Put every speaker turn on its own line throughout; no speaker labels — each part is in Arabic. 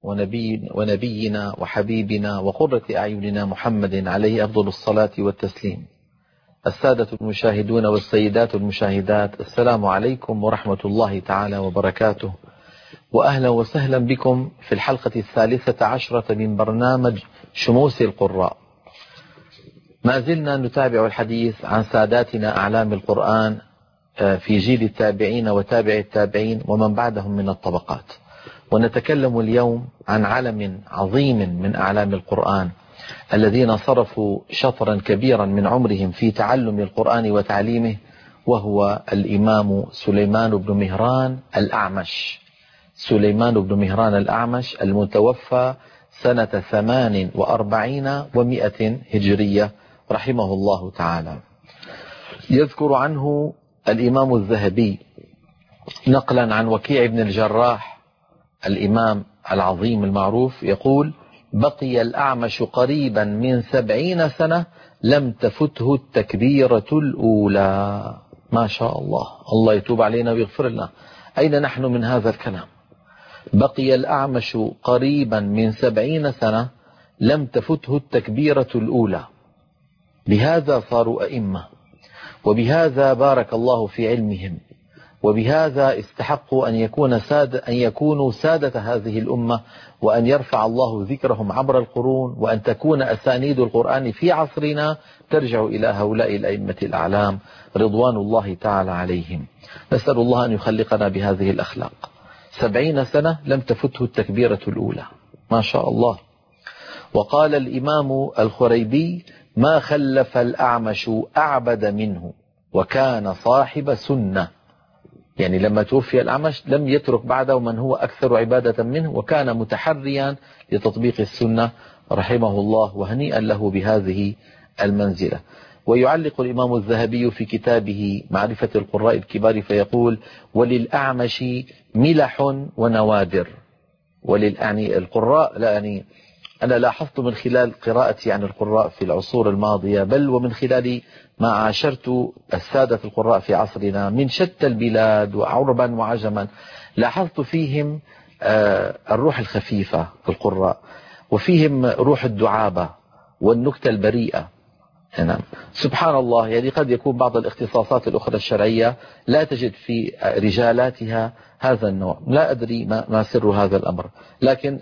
ونبينا وحبيبنا وقرة أعيننا محمد عليه أفضل الصلاة والتسليم. السادة المشاهدون والسيدات المشاهدات، السلام عليكم ورحمة الله تعالى وبركاته، وأهلا وسهلا بكم في الحلقة 13 من برنامج شموس القراء. ما زلنا نتابع الحديث عن ساداتنا أعلام القرآن في جيل التابعين وتابع التابعين ومن بعدهم من الطبقات، ونتكلم اليوم عن علم عظيم من أعلام القرآن الذين صرفوا شطرا كبيرا من عمرهم في تعلم القرآن وتعليمه، وهو الإمام سليمان بن مهران الأعمش. سليمان بن مهران الأعمش المتوفى سنة 48 و100 هجرية رحمه الله تعالى. يذكر عنه الإمام الذهبي نقلا عن وكيع بن الجراح الإمام العظيم المعروف يقول: بقي الأعمش قريبا من 70 سنة لم تفته التكبيرة الأولى. ما شاء الله، الله يتوب علينا ويغفر لنا. أين نحن من هذا الكلام؟ بقي الأعمش قريبا من 70 سنة لم تفته التكبيرة الأولى. بهذا صاروا أئمة، وبهذا بارك الله في علمهم، وبهذا استحقوا أن يكونوا سادة هذه الأمة، وأن يرفع الله ذكرهم عبر القرون، وأن تكون أسانيد القرآن في عصرنا ترجع إلى هؤلاء الأئمة الأعلام رضوان الله تعالى عليهم. نسأل الله أن يخلقنا بهذه الأخلاق. 70 سنة لم تفته التكبيرة الأولى، ما شاء الله. وقال الإمام الخريبي: ما خلف الأعمش أعبد منه وكان صاحب سنة. يعني لما توفي الأعمش لم يترك بعده من هو أكثر عبادة منه، وكان متحريا لتطبيق السنة رحمه الله، وهنيئا له بهذه المنزلة. ويعلق الإمام الذهبي في كتابه معرفة القراء الكبار فيقول: وللأعمش ملح ونوادر. يعني القراء، لا يعني أنا لاحظت من خلال قراءتي عن القراء في العصور الماضية، بل ومن خلال ما عاشرت السادة القراء في عصرنا من شتى البلاد وعربا وعجما، لاحظت فيهم الروح الخفيفة في القراء، وفيهم روح الدعابة والنكتة البريئة. نعم، سبحان الله. يعني قد يكون بعض الاختصاصات الأخرى الشرعية لا تجد في رجالاتها هذا النوع، لا أدري ما سر هذا الأمر، لكن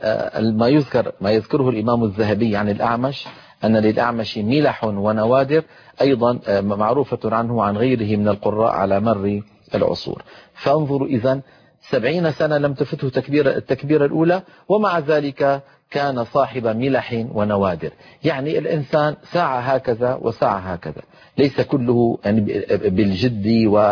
ما يذكره الإمام الذهبي عن الأعمش أن للأعمش ملح ونوادر، أيضا معروفة عنه وعن غيره من القراء على مر العصور. فانظروا إذن 70 سنة لم تفته التكبيرة الأولى، ومع ذلك كان صاحب ملح ونوادر. يعني الإنسان ساعة هكذا وساعة هكذا، ليس كله يعني بالجد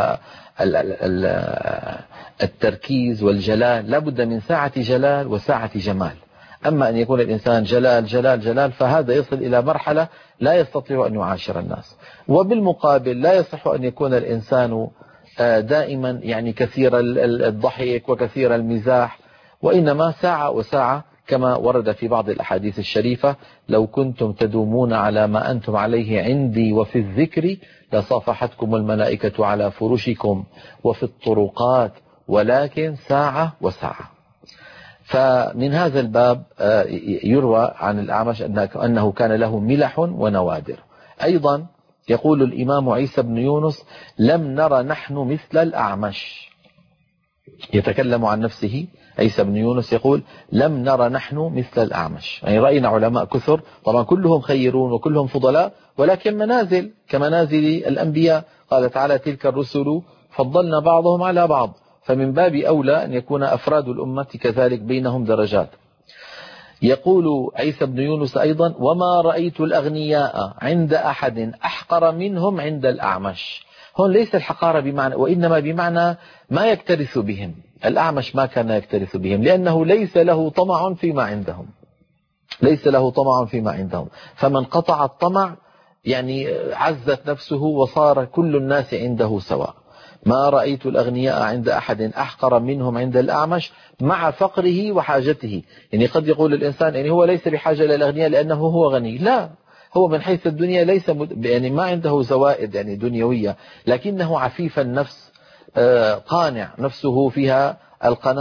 والتركيز والجلال، لابد من ساعة جلال وساعة جمال. أما أن يكون الإنسان جلال جلال جلال فهذا يصل إلى مرحلة لا يستطيع أن يعاشر الناس. وبالمقابل لا يصح أن يكون الإنسان دائما يعني كثير الضحك وكثير المزاح، وإنما ساعة وساعة، كما ورد في بعض الأحاديث الشريفة: لو كنتم تدومون على ما أنتم عليه عندي وفي الذكر لصافحتكم الملائكة على فرشكم وفي الطرقات، ولكن ساعة وساعة. فمن هذا الباب يروى عن الأعمش أنه كان له ملح ونوادر. أيضا يقول الإمام عيسى بن يونس: لم نر نحن مثل الأعمش. يتكلم عن نفسه عيسى بن يونس يقول: لم نر نحن مثل الأعمش. يعني رأينا علماء كثر، طبعا كلهم خيرون وكلهم فضلاء، ولكن منازل كمنازل الأنبياء. قال تعالى: تلك الرسل فضلنا بعضهم على بعض. فمن باب أولى أن يكون أفراد الأمة كذلك بينهم درجات. يقول عيسى بن يونس أيضا: وما رأيت الأغنياء عند أحد أحقر منهم عند الأعمش. هون ليس الحقارة بمعنى، وإنما بمعنى ما يكترث بهم. الأعمش ما كان يكترث بهم، لأنه ليس له طمع فيما عندهم، ليس له طمع فيما عندهم. فمن قطع الطمع يعني عزت نفسه وصار كل الناس عنده سواء. ما رأيت الأغنياء عند أحد أحقر منهم عند الأعمش مع فقره وحاجته. يعني قد يقول الإنسان يعني هو ليس بحاجة إلى الأغنياء لأنه هو غني، لا، هو من حيث الدنيا ليس يعني ما عنده زوائد يعني دنيوية، لكنه عفيف النفس، قانع، نفسه فيها القناعة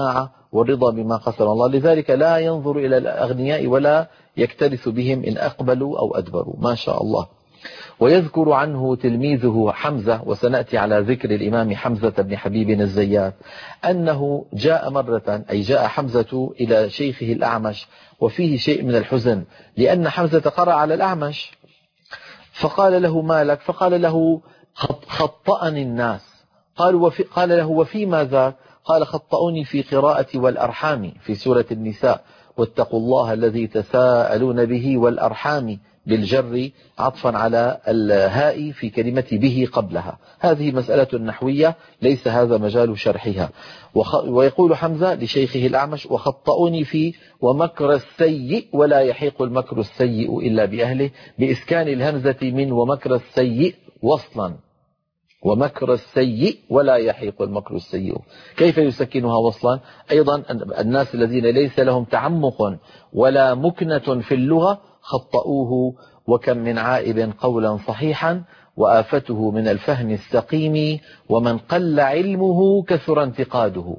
والرضا بما قسم الله. لذلك لا ينظر إلى الأغنياء ولا يكترث بهم إن أقبلوا أو أدبروا، ما شاء الله. ويذكر عنه تلميذه حمزة، وسنأتي على ذكر الإمام حمزة بن حبيب الزيات، أنه جاء مرة، أي جاء حمزة إلى شيخه الأعمش وفيه شيء من الحزن، لأن حمزة قرأ على الأعمش، فقال له: ما لك؟ فقال له: خطأني الناس. قال له: وفيما ذاك؟ قال: خطأوني في قراءة والأرحام في سورة النساء، واتقوا الله الذي تساءلون به والأرحام، بالجر عطفا على الهاء في كلمة به قبلها. هذه مسألة نحوية ليس هذا مجال شرحها. ويقول حمزة لشيخه الأعمش: وخطأوني في ومكر السيء ولا يحيق المكر السيء إلا بأهله، بإسكان الهمزة من ومكر السيء وصلا، ومكر السيء ولا يحيق المكر السيء. كيف يسكنها وصلا؟ أيضا الناس الذين ليس لهم تعمق ولا مكنة في اللغة خطأوه: وكم من عائب قولا صحيحا وآفته من الفهم السقيم، ومن قل علمه كثر انتقاده.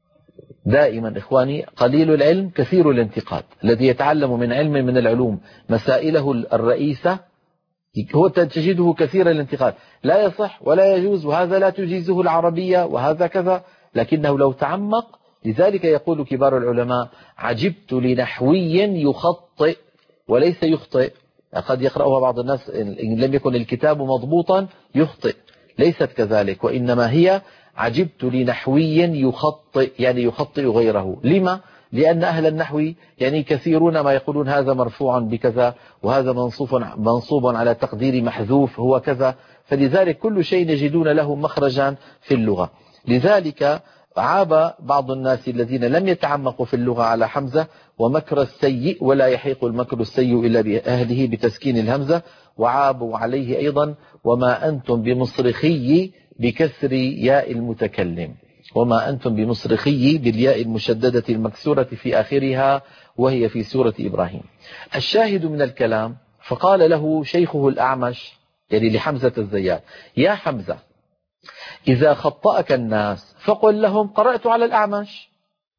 دائما إخواني، قليل العلم كثير الانتقاد. الذي يتعلم من علم من العلوم مسائله الرئيسة هو تجده كثير الانتقاد، لا يصح ولا يجوز، وهذا لا تجيزه العربية، وهذا كذا، لكنه لو تعمق. لذلك يقول كبار العلماء: عجبت لنحوي يخطئ وليس يخطئ. قد يقرأها بعض الناس إن لم يكن الكتاب مضبوطا يخطئ، ليست كذلك، وإنما هي عجبت لنحوي يخطئ، يعني يخطئ غيره. لما؟ لأن أهل النحو يعني كثيرون ما يقولون هذا مرفوع بكذا، وهذا منصوب على تقدير محذوف هو كذا، فلذلك كل شيء يجدون له مخرجا في اللغة. لذلك عاب بعض الناس الذين لم يتعمقوا في اللغة على حمزة: ومكر السيء ولا يحيق المكر السيء إلا بأهله، بتسكين الهمزة. وعابوا عليه أيضا: وما أنتم بمصرخي، بكسر ياء المتكلم، وما أنتم بمصرخي بالياء المشددة المكسورة في آخرها، وهي في سورة إبراهيم. الشاهد من الكلام: فقال له شيخه الأعمش، يعني لحمزة الزيات: يا حمزة، إذا خطأك الناس فقل لهم قرأت على الأعمش،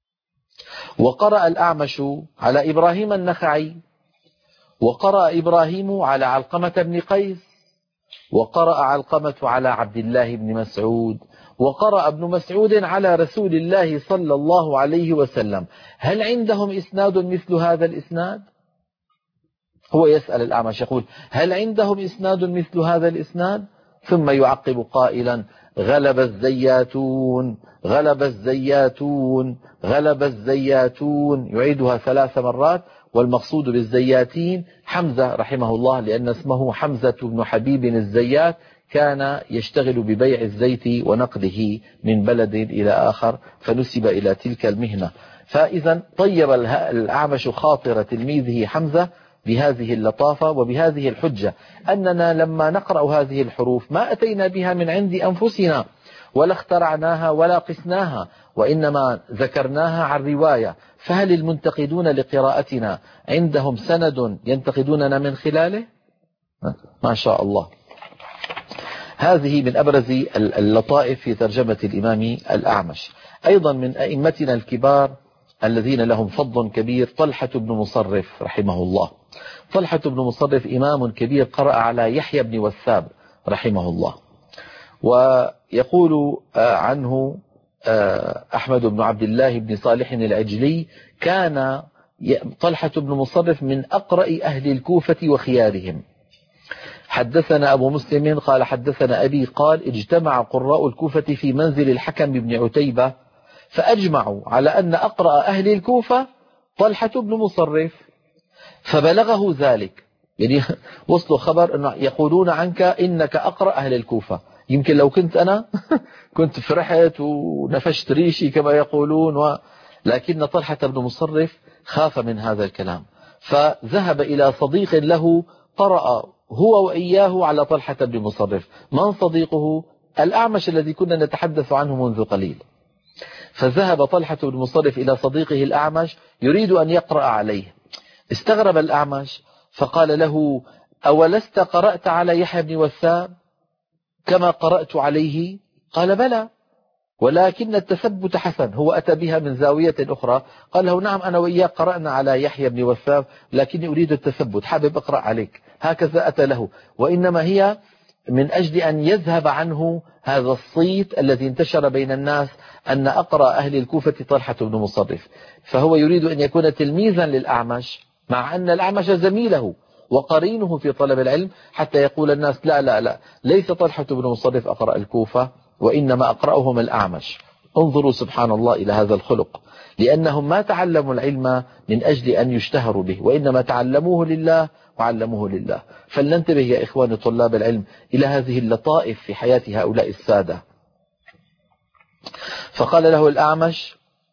وقرأ الأعمش على إبراهيم النخعي، وقرأ إبراهيم على علقمة بن قيس، وقرأ علقمة على عبد الله بن مسعود، وقرأ ابن مسعود على رسول الله صلى الله عليه وسلم. هل عندهم إسناد مثل هذا الإسناد؟ هو يسأل الأعمش يقول: هل عندهم إسناد مثل هذا الإسناد؟ ثم يعقب قائلا: غلب الزياتون، غلب الزياتون، غلب الزياتون، يعيدها 3 مرات. والمقصود بالزياتين حمزة رحمه الله، لأن اسمه حمزة بن حبيب الزيات، كان يشتغل ببيع الزيت ونقله من بلد إلى آخر، فنسب إلى تلك المهنة. فإذا طيب الأعمش خاطر تلميذه حمزة بهذه اللطافة وبهذه الحجة، أننا لما نقرأ هذه الحروف ما أتينا بها من عند أنفسنا، ولا اخترعناها ولا قسناها، وإنما ذكرناها عن رواية. فهل المنتقدون لقراءتنا عندهم سند ينتقدوننا من خلاله؟ ما شاء الله. هذه من أبرز اللطائف في ترجمة الإمام الأعمش. أيضا من أئمتنا الكبار الذين لهم فضل كبير طلحة بن مصرف رحمه الله. طلحة بن مصرف إمام كبير قرأ على يحيى بن وثاب رحمه الله. ويقول عنه أحمد بن عبد الله بن صالح العجلي: كان طلحة بن مصرف من أقرأ أهل الكوفة وخيارهم. حدثنا أبو مسلم قال حدثنا أبي قال: اجتمع قراء الكوفة في منزل الحكم بن عتيبة، فأجمعوا على أن أقرأ أهل الكوفة طلحة بن مصرف، فبلغه ذلك، يعني وصلوا خبر أنه يقولون عنك إنك أقرأ أهل الكوفة. يمكن لو كنت أنا كنت فرحت ونفشت ريشي كما يقولون، لكن طلحة بن مصرف خاف من هذا الكلام، فذهب إلى صديق له قرأ هو وإياه على طلحة بن مصرف. من صديقه؟ الأعمش الذي كنا نتحدث عنه منذ قليل. فذهب طلحة بن مصرف إلى صديقه الأعمش يريد أن يقرأ عليه. استغرب الأعمش فقال له: أولست قرأت على يحيى بن وثاب كما قرأت عليه؟ قال: بلى. ولكن التثبت حسن. هو أتى بها من زاوية أخرى، قال له نعم أنا وإياك قرأنا على يحيى بن وثاب لكني أريد التثبت، حابب أقرأ عليك. هكذا أتى له، وإنما هي من أجل أن يذهب عنه هذا الصيت الذي انتشر بين الناس أن أقرأ أهل الكوفة طلحة بن مصرف. فهو يريد أن يكون تلميذا للأعمش، مع أن الأعمش زميله وقرينه في طلب العلم، حتى يقول الناس لا لا لا، ليس طلحة بن مصرف أقرأ الكوفة، وإنما أقرأهم الأعمش. انظروا سبحان الله إلى هذا الخلق، لأنهم ما تعلموا العلم من أجل أن يشتهروا به، وإنما تعلموه لله وعلموه لله. فلننتبه يا إخواني طلاب العلم إلى هذه اللطائف في حياة هؤلاء السادة. فقال له الأعمش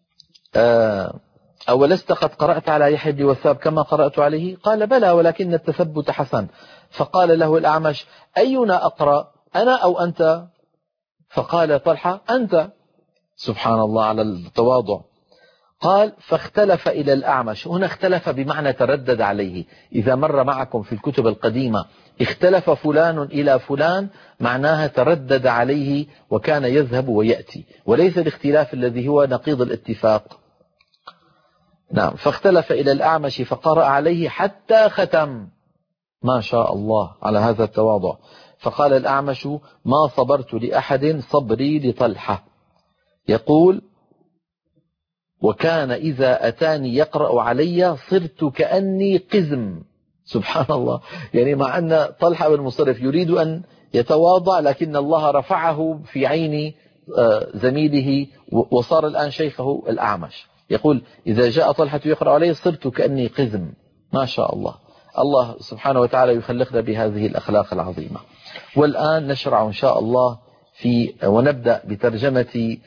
أولست قد قرأت على يحيى بن وثاب كما قرأت عليه؟ قال بلى ولكن التثبت حسن. فقال له الأعمش أينا أقرأ، أنا أو أنت؟ فقال طلحة أنت. سبحان الله على التواضع. قال فاختلف إلى الأعمش. هنا اختلف بمعنى تردد عليه. إذا مر معكم في الكتب القديمة اختلف فلان إلى فلان، معناها تردد عليه وكان يذهب ويأتي، وليس الاختلاف الذي هو نقيض الاتفاق. نعم. فاختلف إلى الأعمش فقرأ عليه حتى ختم. ما شاء الله على هذا التواضع. فقال الأعمش ما صبرت لأحد صبري لطلحة. يقول وكان إذا أتاني يقرأ علي صرت كأني قزم. سبحان الله، يعني مع أن طلحة بن مصرف يريد أن يتواضع، لكن الله رفعه في عين زميله وصار الآن شيخه الأعمش. يقول إذا جاء طلحة يقرأ عليه صرت كأني قزم. ما شاء الله. الله سبحانه وتعالى يخلقنا بهذه الأخلاق العظيمة. والآن نشرع إن شاء الله ونبدأ بترجمة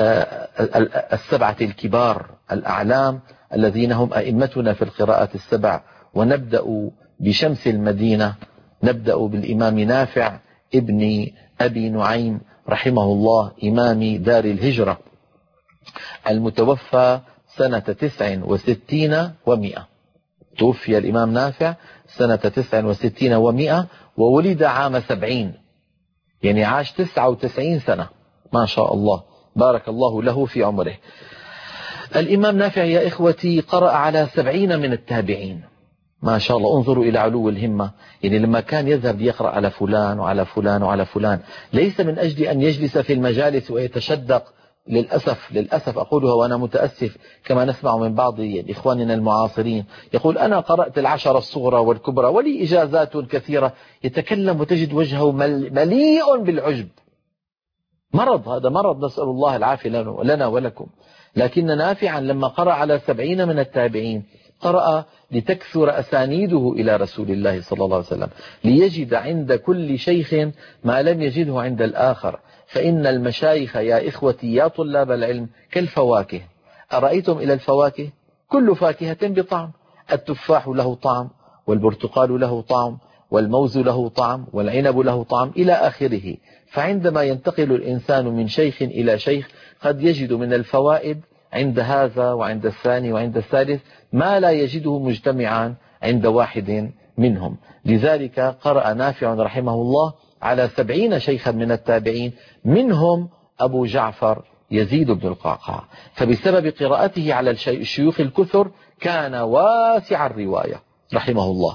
السبعة الكبار الأعلام الذين هم أئمتنا في القراءات السبع. ونبدأ بشمس المدينة، نبدأ بالإمام نافع ابن أبي نعيم رحمه الله، إمام دار الهجرة، المتوفى سنة 69 و100. توفي الإمام نافع سنة 69 و100، وولد عام 70، يعني عاش 99 سنة. ما شاء الله، بارك الله له في عمره. الإمام نافع يا إخوتي قرأ على 70 من التابعين. ما شاء الله، انظروا إلى علو الهمة. يعني لما كان يذهب يقرأ على فلان وعلى فلان وعلى فلان، ليس من أجل أن يجلس في المجالس ويتشدق. للأسف أقولها وأنا متأسف، كما نسمع من بعض إخواننا المعاصرين، يقول أنا قرأت 10 الصغرى والكبرى ولي إجازات كثيرة. يتكلم وتجد وجهه مليء بالعجب. مرض، هذا مرض، نسأل الله العافية لنا ولكم. لكن نافعا لما قرأ على 70 من التابعين قرأ لتكثر أسانيده إلى رسول الله صلى الله عليه وسلم، ليجد عند كل شيخ ما لم يجده عند الآخر. فإن المشايخ يا إخوتي يا طلاب العلم كالفواكه. أرأيتم إلى الفواكه؟ كل فاكهة بطعم. التفاح له طعم، والبرتقال له طعم، والموز له طعم، والعنب له طعم إلى آخره. فعندما ينتقل الإنسان من شيخ إلى شيخ قد يجد من الفوائد عند هذا وعند الثاني وعند الثالث ما لا يجده مجتمعا عند واحد منهم. لذلك قرأ نافع رحمه الله على 70 شيخا من التابعين، منهم أبو جعفر يزيد بن القعقاع. فبسبب قراءته على الشيوخ الكثر كان واسع الرواية رحمه الله.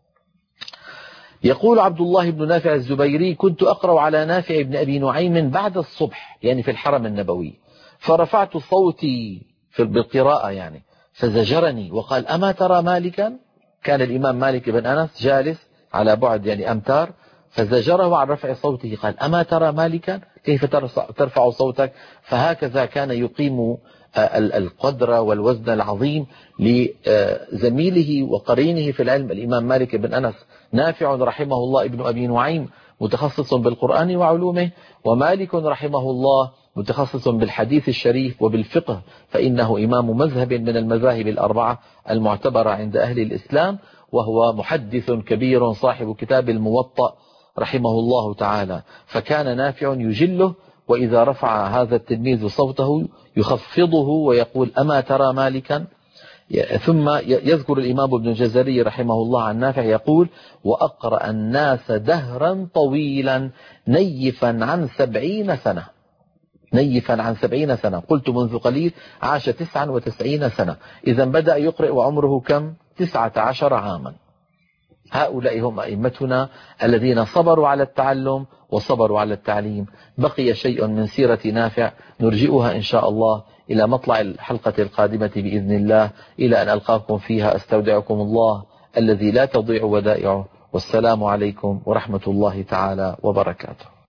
يقول عبد الله بن نافع الزبيري كنت أقرأ على نافع بن أبي نعيم بعد الصبح، يعني في الحرم النبوي، فرفعت صوتي بالقراءة يعني فزجرني وقال أما ترى مالكا؟ كان الإمام مالك بن أنس جالس على بعد يعني أمتار، فزجره عن رفع صوته، قال أما ترى مالكا؟ كيف ترفع صوتك؟ فهكذا كان يقيم القدر والوزن العظيم لزميله وقرينه في العلم الإمام مالك بن أنس. نافع رحمه الله ابن أبي نعيم متخصص بالقرآن وعلومه، ومالك رحمه الله متخصص بالحديث الشريف وبالفقه، فإنه إمام مذهب من المذاهب الأربعة المعتبرة عند أهل الإسلام، وهو محدث كبير صاحب كتاب الموطأ رحمه الله تعالى. فكان نافع يجله، وإذا رفع هذا التلميذ صوته يخفضه ويقول أما ترى مالكا؟ ثم يذكر الإمام ابن الجزري رحمه الله عن نافع يقول وأقرأ الناس دهرا طويلا نيفا عن 70 سنة. نيفا عن 70 سنة، قلت منذ قليل عاش 99 سنة، إذا بدأ يقرئ وعمره كم؟ 19 عاما. هؤلاء هم أئمتنا الذين صبروا على التعلم وصبروا على التعليم. بقي شيء من سيرة نافع نرجئها إن شاء الله إلى مطلع الحلقة القادمة بإذن الله، إلى أن ألقاكم فيها أستودعكم الله الذي لا تضيع ودائعه، والسلام عليكم ورحمة الله تعالى وبركاته.